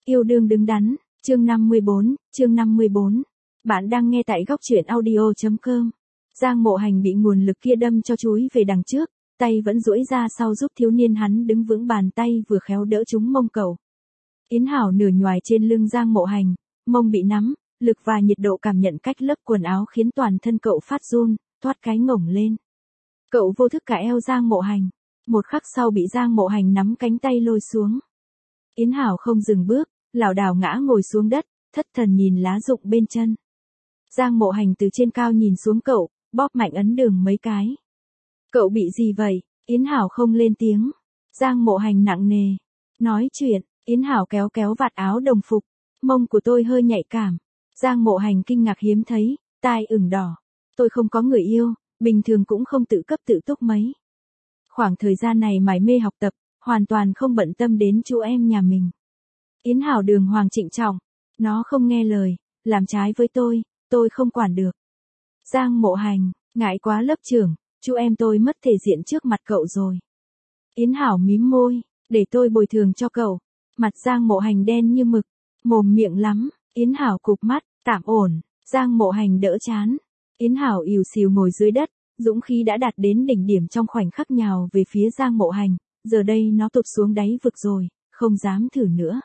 Yêu đương đứng đắn, chương 54. Bạn đang nghe tại góc truyện audio.com. Giang Mộ Hành bị nguồn lực kia đâm cho chúi về đằng trước, tay vẫn duỗi ra sau giúp thiếu niên hắn đứng vững, bàn tay vừa khéo đỡ trúng mông cậu. Yến Hảo nửa nhoài trên lưng Giang Mộ Hành, mông bị nắm, lực và nhiệt độ cảm nhận cách lớp quần áo khiến toàn thân cậu phát run, thoát cái ngổng lên. Cậu vô thức cả eo Giang Mộ Hành, một khắc sau bị Giang Mộ Hành nắm cánh tay lôi xuống. Yến Hảo không dừng bước, lảo đảo ngã ngồi xuống đất, thất thần nhìn lá rụng bên chân. Giang Mộ Hành từ trên cao nhìn xuống cậu, bóp mạnh ấn đường mấy cái. Cậu bị gì vậy? Yến Hảo không lên tiếng. Giang Mộ Hành nặng nề. Nói chuyện, Yến Hảo kéo kéo vạt áo đồng phục. Mông của tôi hơi nhạy cảm. Giang Mộ Hành kinh ngạc hiếm thấy, tai ửng đỏ. Tôi không có người yêu, bình thường cũng không tự cấp tự túc mấy. Khoảng thời gian này mải mê học tập, hoàn toàn không bận tâm đến chú em nhà mình. Yến Hảo đường hoàng trịnh trọng. Nó không nghe lời, làm trái với tôi không quản được. Giang Mộ Hành, ngại quá lớp trưởng, chú em tôi mất thể diện trước mặt cậu rồi. Yến Hảo mím môi, để tôi bồi thường cho cậu. Mặt Giang Mộ Hành đen như mực, mồm miệng lắm. Yến Hảo cụp mắt, tạm ổn. Giang Mộ Hành đỡ chán. Yến Hảo ỉu xìu ngồi dưới đất, dũng khí đã đạt đến đỉnh điểm trong khoảnh khắc nhào về phía Giang Mộ Hành, giờ đây nó tụt xuống đáy vực rồi, không dám thử nữa.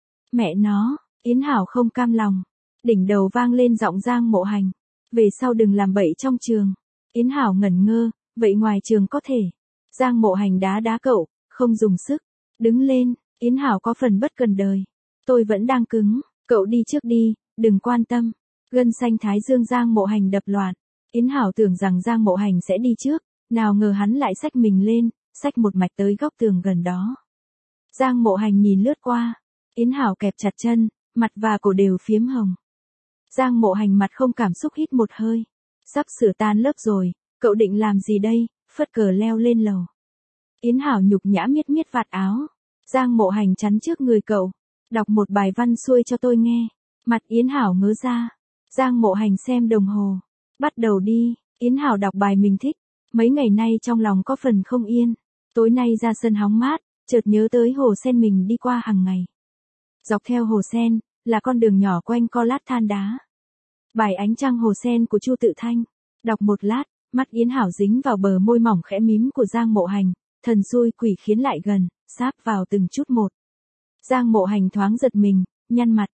Mẹ nó, Yến Hảo không cam lòng. Đỉnh đầu vang lên giọng Giang Mộ Hành. Về sau đừng làm bậy trong trường. Yến Hảo ngẩn ngơ, vậy ngoài trường có thể. Giang Mộ Hành đá đá cậu, không dùng sức. Đứng lên, Yến Hảo có phần bất cần đời. Tôi vẫn đang cứng, cậu đi trước đi, đừng quan tâm. Gân xanh thái dương Giang Mộ Hành đập loạn. Yến Hảo tưởng rằng Giang Mộ Hành sẽ đi trước, nào ngờ hắn lại xách mình lên, xách một mạch tới góc tường gần đó. Giang Mộ Hành nhìn lướt qua. Yến Hảo kẹp chặt chân, mặt và cổ đều phiếm hồng. Giang Mộ Hành mặt không cảm xúc hít một hơi. Sắp sửa tan lớp rồi, cậu định làm gì đây? Phất cờ leo lên lầu. Yến Hảo nhục nhã miết miết vạt áo. Giang Mộ Hành chắn trước người cậu. Đọc một bài văn xuôi cho tôi nghe. Mặt Yến Hảo ngớ ra. Giang Mộ Hành xem đồng hồ. Bắt đầu đi. Yến Hảo đọc bài mình thích. Mấy ngày nay trong lòng có phần không yên. Tối nay ra sân hóng mát, chợt nhớ tới hồ sen mình đi qua hàng ngày. Dọc theo hồ sen, là con đường nhỏ quanh co lát than đá. Bài Ánh trăng hồ sen của Chu Tự Thanh. Đọc một lát, mắt Yến Hảo dính vào bờ môi mỏng khẽ mím của Giang Mộ Hành, thần xui quỷ khiến lại gần, sáp vào từng chút một. Giang Mộ Hành thoáng giật mình, nhăn mặt.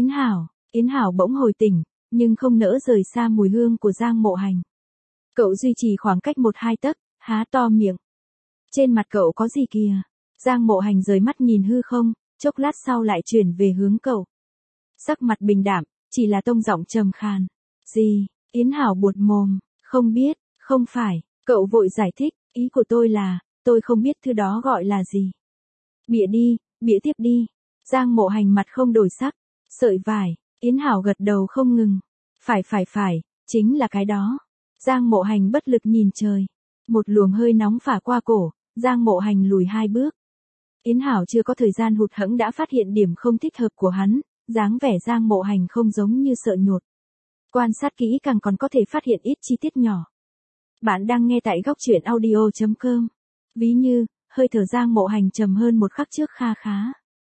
Yến Hảo bỗng hồi tỉnh, nhưng không nỡ rời xa mùi hương của Giang Mộ Hành. Cậu duy trì khoảng cách 1-2 tấc, há to miệng. Trên mặt cậu có gì kìa? Giang Mộ Hành rời mắt nhìn hư không, chốc lát sau lại chuyển về hướng cậu. Sắc mặt bình đạm, chỉ là tông giọng trầm khàn. Gì? Yến Hảo buột mồm, không biết, không phải. Cậu vội giải thích, ý của tôi là, tôi không biết thứ đó gọi là gì. Bịa đi, bịa tiếp đi. Giang Mộ Hành mặt không đổi sắc. Sợi vải. Yến Hảo gật đầu không ngừng. Phải, chính là cái đó. Giang Mộ Hành bất lực nhìn trời. Một luồng hơi nóng phả qua cổ, Giang Mộ Hành lùi 2 bước. Yến Hảo chưa có thời gian hụt hẫng đã phát hiện điểm không thích hợp của hắn, dáng vẻ Giang Mộ Hành không giống như sợ nhột. Quan sát kỹ càng còn có thể phát hiện ít chi tiết nhỏ. Bạn đang nghe tại góc truyện audio.com. Ví như, hơi thở Giang Mộ Hành trầm hơn một khắc trước kha khá.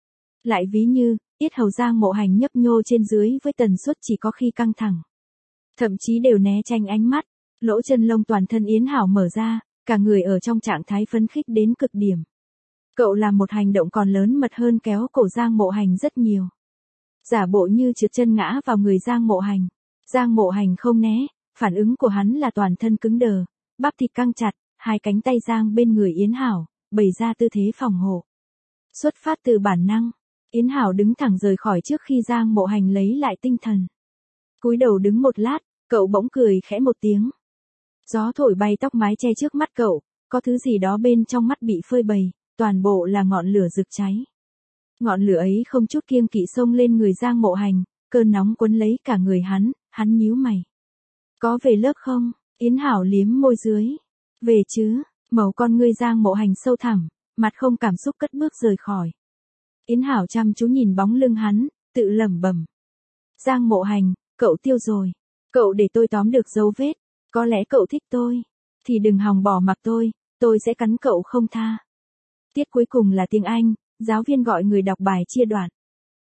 Lại ví như, yết hầu Giang Mộ Hành nhấp nhô trên dưới với tần suất chỉ có khi căng thẳng. Thậm chí đều né tránh ánh mắt, lỗ chân lông toàn thân Yến Hảo mở ra, cả người ở trong trạng thái phấn khích đến cực điểm. Cậu làm một hành động còn lớn mật hơn kéo cổ Giang Mộ Hành rất nhiều. Giả bộ như trượt chân ngã vào người Giang Mộ Hành. Giang Mộ Hành không né, phản ứng của hắn là toàn thân cứng đờ, bắp thịt căng chặt, hai cánh tay giang bên người Yến Hảo, bày ra tư thế phòng hộ. Xuất phát từ bản năng, Yến Hảo đứng thẳng rời khỏi trước khi Giang Mộ Hành lấy lại tinh thần. Cúi đầu đứng một lát, cậu bỗng cười khẽ một tiếng. Gió thổi bay tóc mái che trước mắt cậu, có thứ gì đó bên trong mắt bị phơi bày, toàn bộ là ngọn lửa rực cháy. Ngọn lửa ấy không chút kiêng kỵ xông lên người Giang Mộ Hành, cơn nóng quấn lấy cả người hắn nhíu mày. Có về lớp không? Yến Hảo liếm môi dưới. Về chứ, màu con ngươi Giang Mộ Hành sâu thẳm, mặt không cảm xúc cất bước rời khỏi. Yến Hảo chăm chú nhìn bóng lưng hắn, tự lẩm bẩm. Giang Mộ Hành, cậu tiêu rồi. Cậu để tôi tóm được dấu vết. Có lẽ cậu thích tôi. Thì đừng hòng bỏ mặc tôi sẽ cắn cậu không tha. Tiết cuối cùng là tiếng Anh, giáo viên gọi người đọc bài chia đoạn.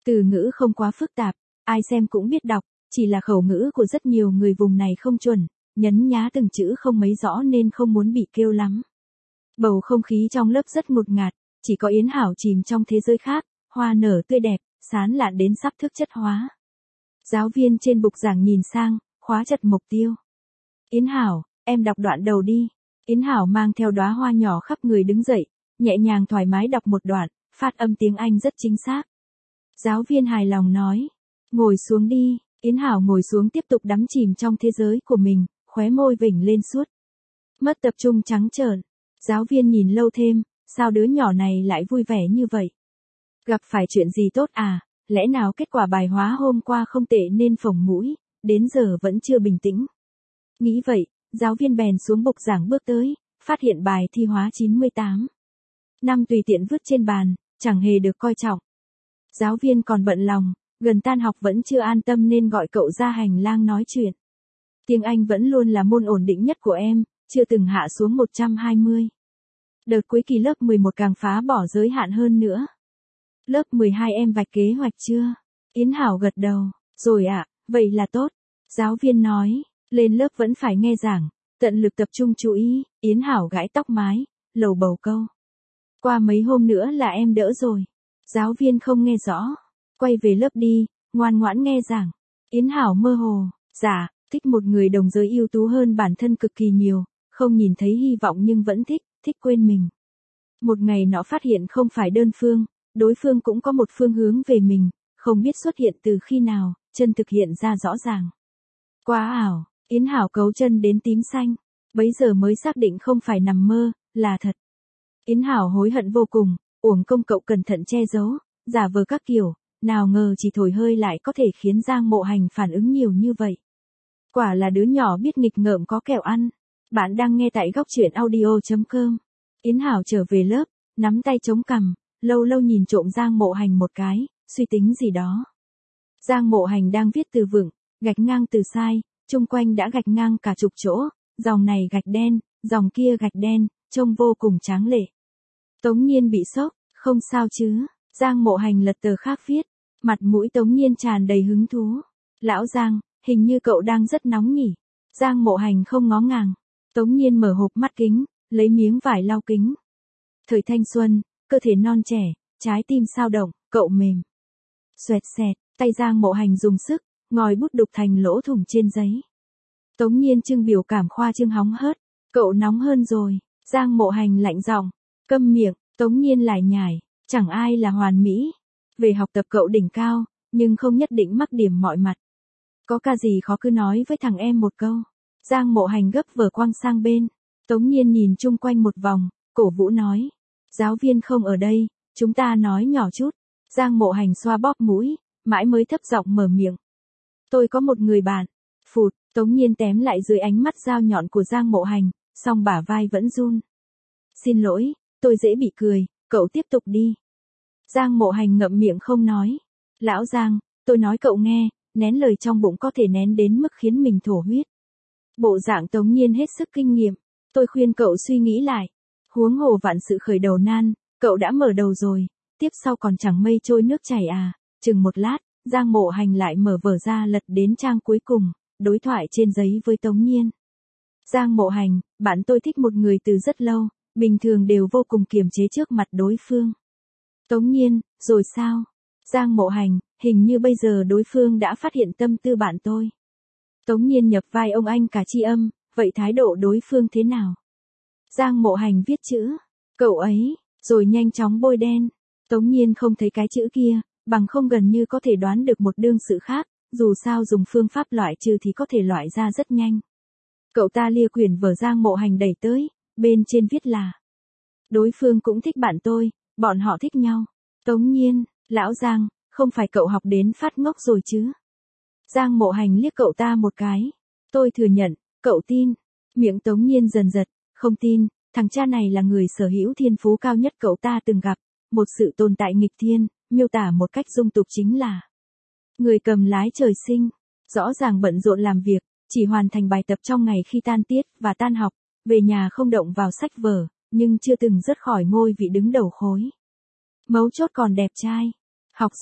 Từ ngữ không quá phức tạp, ai xem cũng biết đọc, chỉ là khẩu ngữ của rất nhiều người vùng này không chuẩn, nhấn nhá từng chữ không mấy rõ nên không muốn bị kêu lắm. Bầu không khí trong lớp rất ngột ngạt, chỉ có Yến Hảo chìm trong thế giới khác, hoa nở tươi đẹp, sán lạn đến sắp thức chất hóa. Giáo viên trên bục giảng nhìn sang, khóa chặt mục tiêu. Yến Hảo, em đọc đoạn đầu đi. Yến Hảo mang theo đóa hoa nhỏ khắp người đứng dậy, nhẹ nhàng thoải mái đọc một đoạn, phát âm tiếng Anh rất chính xác. Giáo viên hài lòng nói, ngồi xuống đi. Yến Hảo ngồi xuống tiếp tục đắm chìm trong thế giới của mình, khóe môi vểnh lên suốt. Mất tập trung trắng trợn. Giáo viên nhìn lâu thêm, sao đứa nhỏ này lại vui vẻ như vậy? Gặp phải chuyện gì tốt à, lẽ nào kết quả bài hóa hôm qua không tệ nên phồng mũi, đến giờ vẫn chưa bình tĩnh. Nghĩ vậy, giáo viên bèn xuống bục giảng bước tới, phát hiện bài thi hóa 98. Năm tùy tiện vứt trên bàn, chẳng hề được coi trọng. Giáo viên còn bận lòng, gần tan học vẫn chưa an tâm nên gọi cậu ra hành lang nói chuyện. Tiếng Anh vẫn luôn là môn ổn định nhất của em, chưa từng hạ xuống 120. Đợt cuối kỳ lớp 11 càng phá bỏ giới hạn hơn nữa. Lớp 12 em vạch kế hoạch chưa? Yến Hảo gật đầu, rồi ạ, vậy là tốt. Giáo viên nói, lên lớp vẫn phải nghe giảng, tận lực tập trung chú ý. Yến Hảo gãi tóc mái, lầu bầu câu. Qua mấy hôm nữa là em đỡ rồi. Giáo viên không nghe rõ. Quay về lớp đi, ngoan ngoãn nghe giảng. Yến Hảo mơ hồ, dạ, thích một người đồng giới ưu tú hơn bản thân cực kỳ nhiều, không nhìn thấy hy vọng nhưng vẫn thích quên mình. Một ngày nó phát hiện không phải đơn phương, đối phương cũng có một phương hướng về mình, không biết xuất hiện từ khi nào, chân thực hiện ra rõ ràng. Quá ảo, Yến Hảo cấu chân đến tím xanh, bấy giờ mới xác định không phải nằm mơ, là thật. Yến Hảo hối hận vô cùng, uổng công cậu cẩn thận che giấu, giả vờ các kiểu, nào ngờ chỉ thổi hơi lại có thể khiến Giang Mộ Hành phản ứng nhiều như vậy. Quả là đứa nhỏ biết nghịch ngợm có kẹo ăn. Bạn đang nghe tại góc truyện audio.com. Yến Hảo trở về lớp, nắm tay chống cằm, lâu lâu nhìn trộm Giang Mộ Hành một cái, suy tính gì đó. Giang Mộ Hành đang viết từ vựng, gạch ngang từ sai, chung quanh đã gạch ngang cả chục chỗ, dòng này gạch đen, dòng kia gạch đen, trông vô cùng tráng lệ. Tống Nhiên bị sốc, không sao chứ. Giang Mộ Hành lật tờ khác viết, mặt mũi Tống Nhiên tràn đầy hứng thú. Lão Giang, hình như cậu đang rất nóng nhỉ. Giang Mộ Hành không ngó ngàng. Tống Nhiên mở hộp mắt kính, lấy miếng vải lau kính. Thời thanh xuân, cơ thể non trẻ, trái tim sao động, cậu mềm. Xoẹt xẹt, tay Giang Mộ Hành dùng sức, ngòi bút đục thành lỗ thủng trên giấy. Tống Nhiên trưng biểu cảm khoa trương hóng hớt, cậu nóng hơn rồi. Giang Mộ Hành lạnh giọng, câm miệng. Tống Nhiên lải nhải, chẳng ai là hoàn mỹ. Về học tập cậu đỉnh cao, nhưng không nhất định mắc điểm mọi mặt. Có ca gì khó cứ nói với thằng em một câu. Giang Mộ Hành gấp vở quăng sang bên. Tống Nhiên nhìn chung quanh một vòng, cổ vũ nói. Giáo viên không ở đây, chúng ta nói nhỏ chút. Giang Mộ Hành xoa bóp mũi, mãi mới thấp giọng mở miệng. Tôi có một người bạn. Phụt, Tống Nhiên tém lại dưới ánh mắt dao nhọn của Giang Mộ Hành, song bả vai vẫn run. Xin lỗi, tôi dễ bị cười, cậu tiếp tục đi. Giang Mộ Hành ngậm miệng không nói. Lão Giang, tôi nói cậu nghe, nén lời trong bụng có thể nén đến mức khiến mình thổ huyết. Bộ dạng Tống Nhiên hết sức kinh nghiệm. Tôi khuyên cậu suy nghĩ lại. Huống hồ vạn sự khởi đầu nan, cậu đã mở đầu rồi, tiếp sau còn chẳng mây trôi nước chảy à. Chừng một lát, Giang Mộ Hành lại mở vở ra lật đến trang cuối cùng, đối thoại trên giấy với Tống Nhiên. Giang Mộ Hành, bạn tôi thích một người từ rất lâu, bình thường đều vô cùng kiềm chế trước mặt đối phương. Tống Nhiên, rồi sao? Giang Mộ Hành, hình như bây giờ đối phương đã phát hiện tâm tư bạn tôi. Tống Nhiên nhập vai ông anh cả tri âm, vậy thái độ đối phương thế nào? Giang Mộ Hành viết chữ, cậu ấy, rồi nhanh chóng bôi đen. Tống Nhiên không thấy cái chữ kia, bằng không gần như có thể đoán được một đương sự khác, dù sao dùng phương pháp loại trừ thì có thể loại ra rất nhanh. Cậu ta lia quyển vở Giang Mộ Hành đẩy tới, bên trên viết là. Đối phương cũng thích bạn tôi, bọn họ thích nhau. Tống Nhiên, lão Giang, không phải cậu học đến phát ngốc rồi chứ? Giang Mộ Hành liếc cậu ta một cái. Tôi thừa nhận, cậu tin. Miệng Tống Nhiên dần giật, không tin, thằng cha này là người sở hữu thiên phú cao nhất cậu ta từng gặp. Một sự tồn tại nghịch thiên, miêu tả một cách dung tục chính là người cầm lái trời sinh. Rõ ràng bận rộn làm việc, chỉ hoàn thành bài tập trong ngày khi tan tiết và tan học, về nhà không động vào sách vở, nhưng chưa từng rớt khỏi ngôi vị đứng đầu khối. Mấu chốt còn đẹp trai, học giỏi,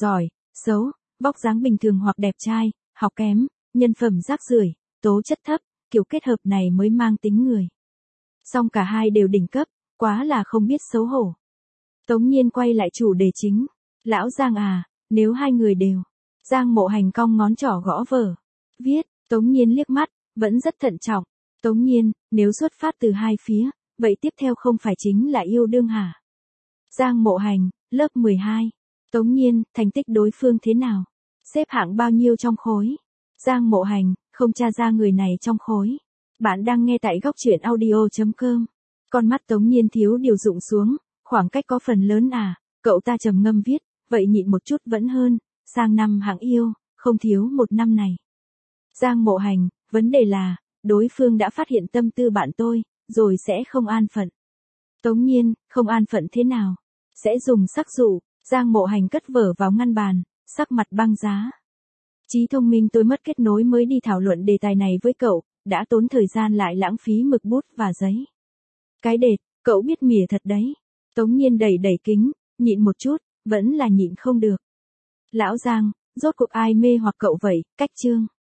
xấu, vóc dáng bình thường hoặc đẹp trai, học kém, nhân phẩm rác rưởi, tố chất thấp, kiểu kết hợp này mới mang tính người. Song cả hai đều đỉnh cấp, quá là không biết xấu hổ. Tống Nhiên quay lại chủ đề chính. Lão Giang à, nếu hai người đều. Giang Mộ Hành cong ngón trỏ gõ vở. Viết, Tống Nhiên liếc mắt, vẫn rất thận trọng. Tống Nhiên, nếu xuất phát từ hai phía, vậy tiếp theo không phải chính là yêu đương hả? Giang Mộ Hành, lớp 12. Tống Nhiên, thành tích đối phương thế nào? Xếp hạng bao nhiêu trong khối? Giang Mộ Hành, không tra ra người này trong khối. Bạn đang nghe tại góc truyện audio.com. Con mắt Tống Nhiên thiếu điều dụng xuống, khoảng cách có phần lớn à, cậu ta trầm ngâm viết, vậy nhịn một chút vẫn hơn, sang năm hạng yêu, không thiếu một năm này. Giang Mộ Hành, vấn đề là, đối phương đã phát hiện tâm tư bạn tôi, rồi sẽ không an phận. Tống Nhiên, không an phận thế nào? Sẽ dùng sắc dụ. Giang Mộ Hành cất vở vào ngăn bàn, sắc mặt băng giá. Trí thông minh tôi mất kết nối mới đi thảo luận đề tài này với cậu, đã tốn thời gian lại lãng phí mực bút và giấy. Cái đệt, cậu biết mỉa thật đấy. Tống Nhiên đẩy đẩy kính, nhịn một chút, vẫn là nhịn không được. Lão Giang, rốt cuộc ai mê hoặc cậu vậy, cách chương.